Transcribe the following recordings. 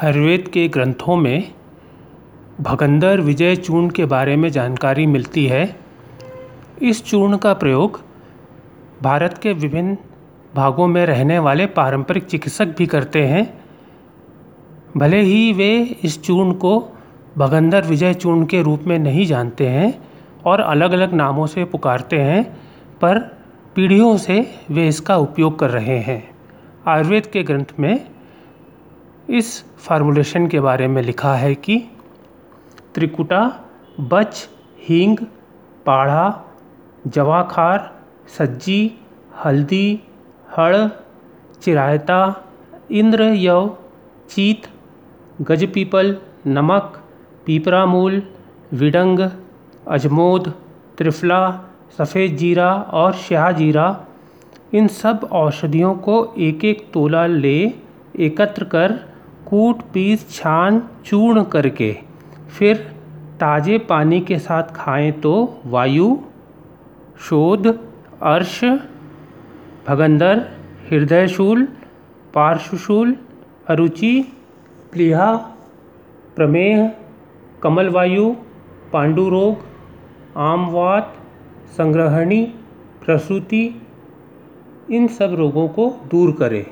आयुर्वेद के ग्रंथों में भगंदर विजय चूर्ण के बारे में जानकारी मिलती है। इस चूर्ण का प्रयोग भारत के विभिन्न भागों में रहने वाले पारंपरिक चिकित्सक भी करते हैं। भले ही वे इस चूर्ण को भगंदर विजय चूर्ण के रूप में नहीं जानते हैं और अलग अलग नामों से पुकारते हैं, पर पीढ़ियों से वे इसका उपयोग कर रहे हैं। आयुर्वेद के ग्रंथ में इस फार्मूलेशन के बारे में लिखा है कि त्रिकुटा, बच, हींग, पाढ़ा, जवाखार, सज्जी, हल्दी, हड़, चिरायता, इंद्र यव, चीत, गजपीपल, नमक, पीपरामूल, विडंग, अजमोद, त्रिफला, सफ़ेद जीरा और स्याह जीरा, इन सब औषधियों को एक एक तोला ले एकत्र कर कूट पीस छान चूर्ण करके फिर ताज़े पानी के साथ खाएं तो वायु, शोध, अर्श, भगंदर, हृदयशूल, पार्श्वशूल, अरुचि, प्लीहा, प्रमेह, कमलवायु, पांडुरोग, आमवात, संग्रहणी, प्रसूति, इन सब रोगों को दूर करे।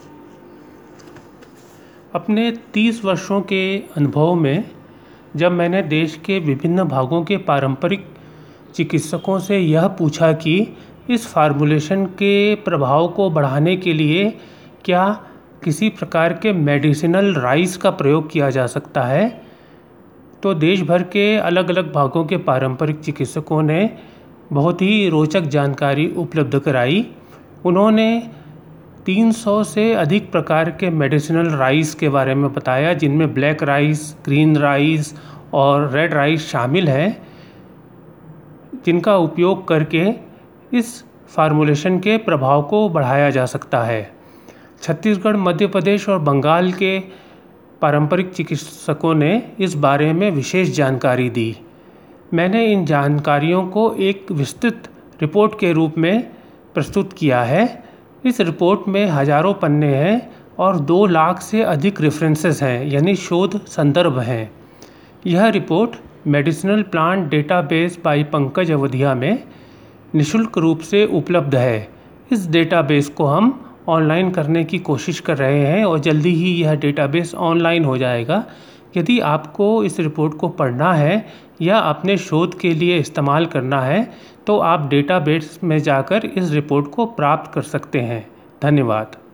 अपने 30 वर्षों के अनुभव में जब मैंने देश के विभिन्न भागों के पारंपरिक चिकित्सकों से यह पूछा कि इस फार्मूलेशन के प्रभाव को बढ़ाने के लिए क्या किसी प्रकार के मेडिसिनल राइस का प्रयोग किया जा सकता है, तो देश भर के अलग अलग भागों के पारंपरिक चिकित्सकों ने बहुत ही रोचक जानकारी उपलब्ध कराई। उन्होंने 300 से अधिक प्रकार के मेडिसिनल राइस के बारे में बताया, जिनमें ब्लैक राइस, ग्रीन राइस और रेड राइस शामिल है, जिनका उपयोग करके इस फार्मूलेशन के प्रभाव को बढ़ाया जा सकता है। छत्तीसगढ़, मध्य प्रदेश और बंगाल के पारंपरिक चिकित्सकों ने इस बारे में विशेष जानकारी दी। मैंने इन जानकारियों को एक विस्तृत रिपोर्ट के रूप में प्रस्तुत किया है। इस रिपोर्ट में हज़ारों पन्ने हैं और 2 लाख से अधिक रेफरेंसेस हैं, यानी शोध संदर्भ हैं। यह report medicinal plant database by Pankaj Awadhiya में निःशुल्क रूप से उपलब्ध है। इस डेटाबेस को हम ऑनलाइन करने की कोशिश कर रहे हैं और जल्दी ही यह डेटाबेस ऑनलाइन हो जाएगा। यदि आपको इस रिपोर्ट को पढ़ना है या अपने शोध के लिए इस्तेमाल करना है तो आप डेटाबेस में जाकर इस रिपोर्ट को प्राप्त कर सकते हैं। धन्यवाद।